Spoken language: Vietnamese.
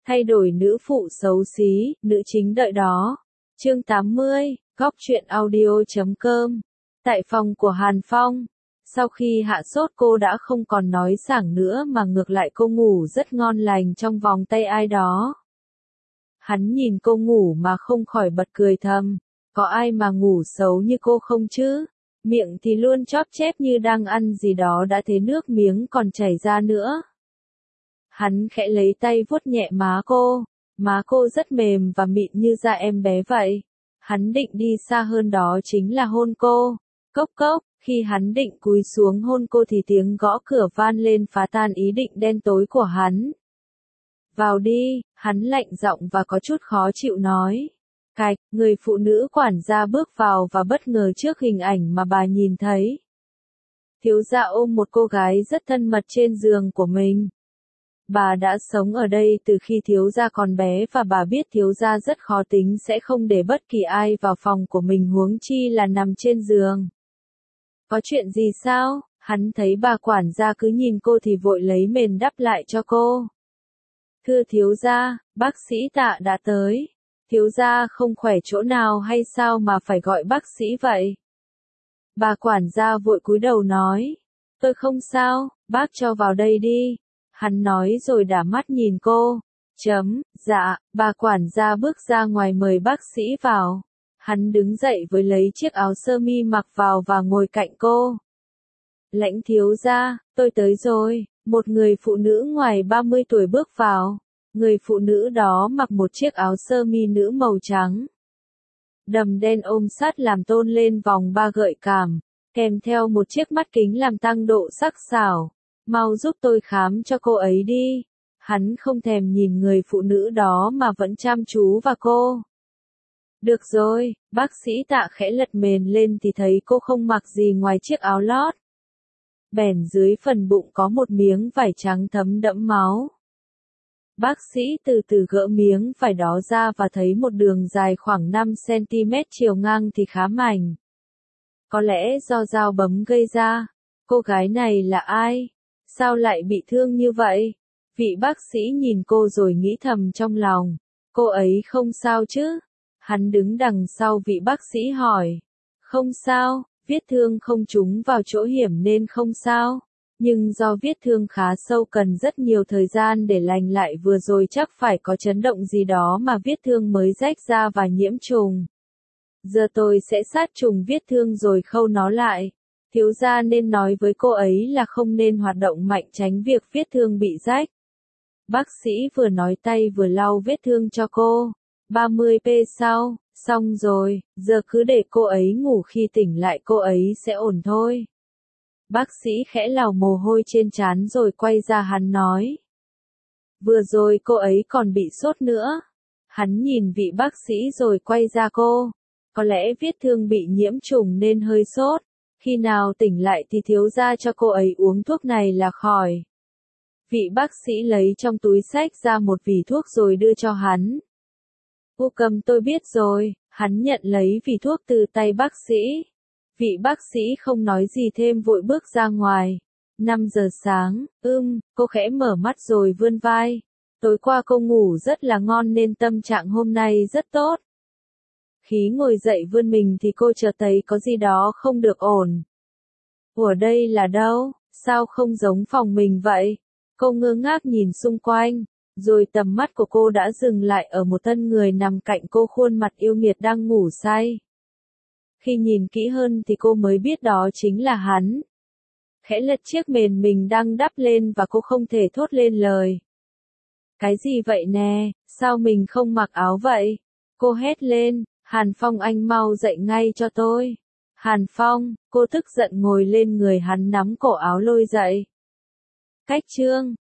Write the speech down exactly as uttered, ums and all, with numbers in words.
Thay đổi nữ phụ xấu xí, nữ chính đợi đó. Chương tám mươi, góc truyện audio chấm com. Tại phòng của Hàn Phong. Sau khi hạ sốt cô đã không còn nói sảng nữa mà ngược lại cô ngủ rất ngon lành trong vòng tay ai đó. Hắn nhìn cô ngủ mà không khỏi bật cười thầm. Có ai mà ngủ xấu như cô không chứ? Miệng thì luôn chóp chép như đang ăn gì đó đã thế nước miếng còn chảy ra nữa. Hắn khẽ lấy tay vuốt nhẹ má cô. Má cô rất mềm và mịn như da em bé vậy. Hắn định đi xa hơn đó chính là hôn cô. Cốc cốc, khi hắn định cúi xuống hôn cô thì tiếng gõ cửa vang lên phá tan ý định đen tối của hắn. Vào đi, hắn lạnh giọng và có chút khó chịu nói. Cạch, người phụ nữ quản gia bước vào và bất ngờ trước hình ảnh mà bà nhìn thấy. Thiếu gia ôm một cô gái rất thân mật trên giường của mình. Bà đã sống ở đây từ khi thiếu gia còn bé và bà biết thiếu gia rất khó tính sẽ không để bất kỳ ai vào phòng của mình huống chi là nằm trên giường. Có chuyện gì sao? Hắn thấy bà quản gia cứ nhìn cô thì vội lấy mền đắp lại cho cô. Thưa thiếu gia, bác sĩ Tạ đã tới. Thiếu gia không khỏe chỗ nào hay sao mà phải gọi bác sĩ vậy? Bà quản gia vội cúi đầu nói. Tôi không sao, bác cho vào đây đi. Hắn nói rồi đảo mắt nhìn cô. Chấm, dạ, bà quản gia bước ra ngoài mời bác sĩ vào. Hắn đứng dậy với lấy chiếc áo sơ mi mặc vào và ngồi cạnh cô. Lãnh thiếu gia, tôi tới rồi. Một người phụ nữ ngoài ba mươi tuổi bước vào. Người phụ nữ đó mặc một chiếc áo sơ mi nữ màu trắng. Đầm đen ôm sát làm tôn lên vòng ba gợi cảm, kèm theo một chiếc mắt kính làm tăng độ sắc sảo. Mau giúp tôi khám cho cô ấy đi. Hắn không thèm nhìn người phụ nữ đó mà vẫn chăm chú vào cô. Được rồi, bác sĩ Tạ khẽ lật mền lên thì thấy cô không mặc gì ngoài chiếc áo lót. Bèn dưới phần bụng có một miếng vải trắng thấm đẫm máu. Bác sĩ từ từ gỡ miếng vải đó ra và thấy một đường dài khoảng năm xăng-ti-mét chiều ngang thì khá mảnh. Có lẽ do dao bấm gây ra. Cô gái này là ai? Sao lại bị thương như vậy? Vị bác sĩ nhìn cô rồi nghĩ thầm trong lòng. Cô ấy không sao chứ? Hắn đứng đằng sau vị bác sĩ hỏi. Không sao, vết thương không trúng vào chỗ hiểm nên không sao. Nhưng do vết thương khá sâu cần rất nhiều thời gian để lành lại vừa rồi chắc phải có chấn động gì đó mà vết thương mới rách ra và nhiễm trùng. Giờ tôi sẽ sát trùng vết thương rồi khâu nó lại. Thiếu gia nên nói với cô ấy là không nên hoạt động mạnh tránh việc vết thương bị rách. Bác sĩ vừa nói tay vừa lau vết thương cho cô. ba mươi phút sau, xong rồi, giờ cứ để cô ấy ngủ khi tỉnh lại cô ấy sẽ ổn thôi. Bác sĩ khẽ lau mồ hôi trên trán rồi quay ra hắn nói. Vừa rồi cô ấy còn bị sốt nữa. Hắn nhìn vị bác sĩ rồi quay ra cô. Có lẽ vết thương bị nhiễm trùng nên hơi sốt. Khi nào tỉnh lại thì thiếu gia cho cô ấy uống thuốc này là khỏi. Vị bác sĩ lấy trong túi xách ra một vỉ thuốc rồi đưa cho hắn. Cô cầm tôi biết rồi, hắn nhận lấy vỉ thuốc từ tay bác sĩ. Vị bác sĩ không nói gì thêm vội bước ra ngoài. năm giờ sáng, ưm, cô khẽ mở mắt rồi vươn vai. Tối qua cô ngủ rất là ngon nên tâm trạng hôm nay rất tốt. Khi ngồi dậy vươn mình thì cô chợt thấy có gì đó không được ổn. Ủa đây là đâu? Sao không giống phòng mình vậy? Cô ngơ ngác nhìn xung quanh, rồi tầm mắt của cô đã dừng lại ở một thân người nằm cạnh cô khuôn mặt yêu nghiệt đang ngủ say. Khi nhìn kỹ hơn thì cô mới biết đó chính là hắn. Khẽ lật chiếc mền mình đang đắp lên và cô không thể thốt lên lời. Cái gì vậy nè, sao mình không mặc áo vậy? Cô hét lên, Hàn Phong anh mau dậy ngay cho tôi. Hàn Phong, cô tức giận ngồi lên người hắn nắm cổ áo lôi dậy. Cách chương